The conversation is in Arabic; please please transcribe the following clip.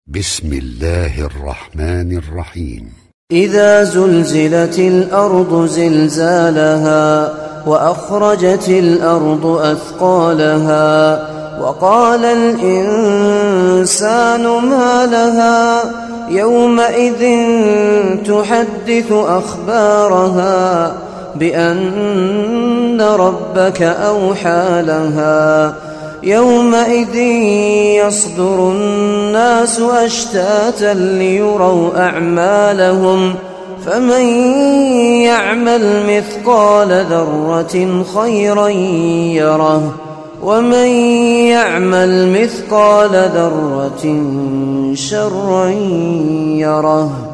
بسم الله الرحمن الرحيم. إذا زلزلت الأرض زلزالها وأخرجت الأرض أثقالها وقال الإنسان ما لها يومئذ تحدث أخبارها بأن ربك أوحى لها يومئذ يصدر الناس أشتاتا ليروا أعمالهم فمن يعمل مثقال ذرة خيرا يره ومن يعمل مثقال ذرة شرا يره.